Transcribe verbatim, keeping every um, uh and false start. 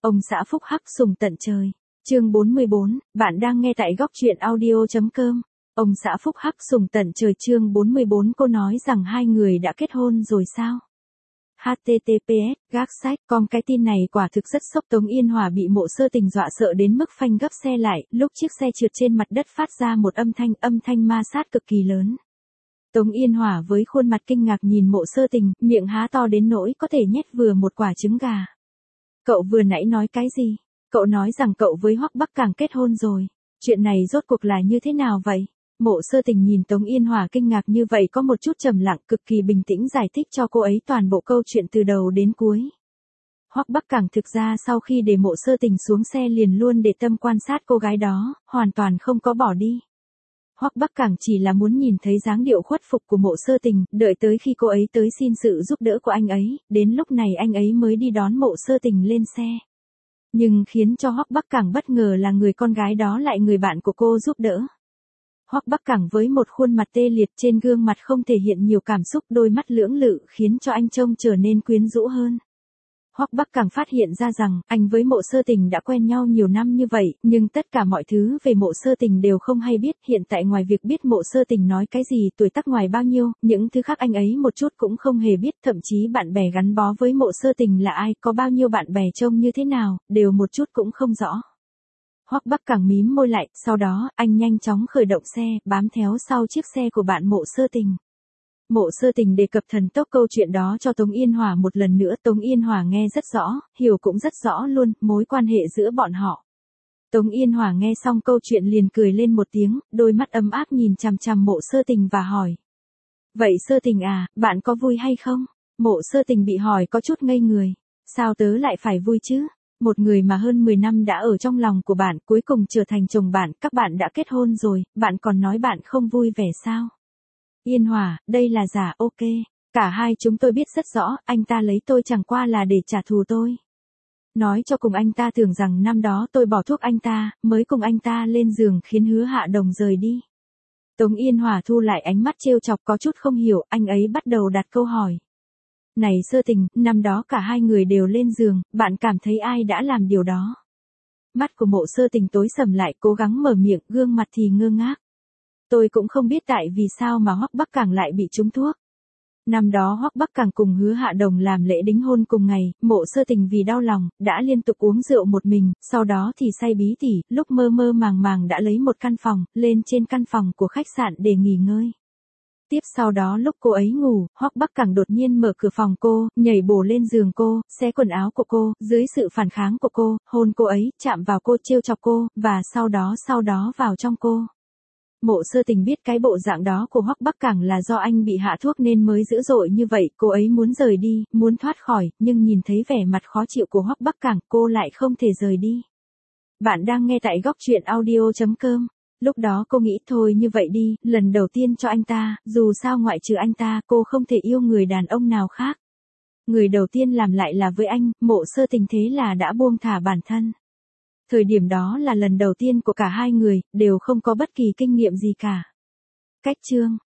Ông xã phúc hắc sùng tận trời. Chương bốn mươi bốn, bạn đang nghe tại góc truyện audio.com. Ông xã phúc hắc sùng tận trời chương bốn mươi bốn cô nói rằng hai người đã kết hôn rồi sao? H T T P S, gác sách, com cái tin này quả thực rất sốc. Tống Yên Hòa bị Mộ Sơ Tình dọa sợ đến mức phanh gấp xe lại, lúc chiếc xe trượt trên mặt đất phát ra một âm thanh, âm thanh ma sát cực kỳ lớn. Tống Yên Hòa với khuôn mặt kinh ngạc nhìn Mộ Sơ Tình, miệng há to đến nỗi có thể nhét vừa một quả trứng gà. Cậu vừa nãy nói cái gì? Cậu nói rằng cậu với Hoắc Bắc Càng kết hôn rồi. Chuyện này rốt cuộc là như thế nào vậy? Mộ Sơ Tình nhìn Tống Yên Hòa kinh ngạc như vậy có một chút trầm lặng, cực kỳ bình tĩnh giải thích cho cô ấy toàn bộ câu chuyện từ đầu đến cuối. Hoắc Bắc Càng thực ra sau khi để Mộ Sơ Tình xuống xe liền luôn để tâm quan sát cô gái đó, hoàn toàn không có bỏ đi. Hoắc Bắc Càng chỉ là muốn nhìn thấy dáng điệu khuất phục của Mộ Sơ Tình, đợi tới khi cô ấy tới xin sự giúp đỡ của anh ấy, đến lúc này anh ấy mới đi đón Mộ Sơ Tình lên xe. Nhưng khiến cho Hoắc Bắc Càng bất ngờ là người con gái đó lại người bạn của cô giúp đỡ. Hoắc Bắc Càng với một khuôn mặt tê liệt, trên gương mặt không thể hiện nhiều cảm xúc, đôi mắt lưỡng lự khiến cho anh trông trở nên quyến rũ hơn. Hoắc Bắc Càng phát hiện ra rằng, anh với Mộ Sơ Tình đã quen nhau nhiều năm như vậy, nhưng tất cả mọi thứ về Mộ Sơ Tình đều không hay biết. Hiện tại ngoài việc biết Mộ Sơ Tình nói cái gì, tuổi tác ngoài bao nhiêu, những thứ khác anh ấy một chút cũng không hề biết. Thậm chí bạn bè gắn bó với Mộ Sơ Tình là ai, có bao nhiêu bạn bè trông như thế nào, đều một chút cũng không rõ. Hoắc Bắc Càng mím môi lại, sau đó, anh nhanh chóng khởi động xe, bám theo sau chiếc xe của bạn Mộ Sơ Tình. Mộ Sơ Tình đề cập thần tốc câu chuyện đó cho Tống Yên Hòa một lần nữa, Tống Yên Hòa nghe rất rõ, hiểu cũng rất rõ luôn, mối quan hệ giữa bọn họ. Tống Yên Hòa nghe xong câu chuyện liền cười lên một tiếng, đôi mắt ấm áp nhìn chằm chằm Mộ Sơ Tình và hỏi. Vậy Sơ Tình à, bạn có vui hay không? Mộ Sơ Tình bị hỏi có chút ngây người. Sao tớ lại phải vui chứ? Một người mà hơn mười năm đã ở trong lòng của bạn, cuối cùng trở thành chồng bạn, các bạn đã kết hôn rồi, bạn còn nói bạn không vui vẻ sao? Yên Hòa, đây là giả, ok. Cả hai chúng tôi biết rất rõ, anh ta lấy tôi chẳng qua là để trả thù tôi. Nói cho cùng anh ta tưởng rằng năm đó tôi bỏ thuốc anh ta, mới cùng anh ta lên giường khiến Hứa Hạ Đồng rời đi. Tống Yên Hòa thu lại ánh mắt trêu chọc có chút không hiểu, anh ấy bắt đầu đặt câu hỏi. Này Sơ Tình, năm đó cả hai người đều lên giường, bạn cảm thấy ai đã làm điều đó? Mắt của Mộ Sơ Tình tối sầm lại, cố gắng mở miệng, gương mặt thì ngơ ngác. Tôi cũng không biết tại vì sao mà Hoắc Bắc Càng lại bị trúng thuốc. Năm đó Hoắc Bắc Càng cùng Hứa Hạ Đồng làm lễ đính hôn cùng ngày, Mộ Sơ Tình vì đau lòng, đã liên tục uống rượu một mình, sau đó thì say bí tỉ, lúc mơ mơ màng màng đã lấy một căn phòng, lên trên căn phòng của khách sạn để nghỉ ngơi. Tiếp sau đó lúc cô ấy ngủ, Hoắc Bắc Càng đột nhiên mở cửa phòng cô, nhảy bổ lên giường cô, xé quần áo của cô, dưới sự phản kháng của cô, hôn cô ấy, chạm vào cô, trêu chọc cô, và sau đó sau đó vào trong cô. Mộ Sơ Tình biết cái bộ dạng đó của Hoắc Bắc Càng là do anh bị hạ thuốc nên mới dữ dội như vậy, cô ấy muốn rời đi, muốn thoát khỏi, nhưng nhìn thấy vẻ mặt khó chịu của Hoắc Bắc Càng, cô lại không thể rời đi. Bạn đang nghe tại góc truyện audio.com. Lúc đó cô nghĩ thôi như vậy đi, lần đầu tiên cho anh ta, dù sao ngoại trừ anh ta, cô không thể yêu người đàn ông nào khác. Người đầu tiên làm lại là với anh, Mộ Sơ Tình thế là đã buông thả bản thân. Thời điểm đó là lần đầu tiên của cả hai người, đều không có bất kỳ kinh nghiệm gì cả. Cách chương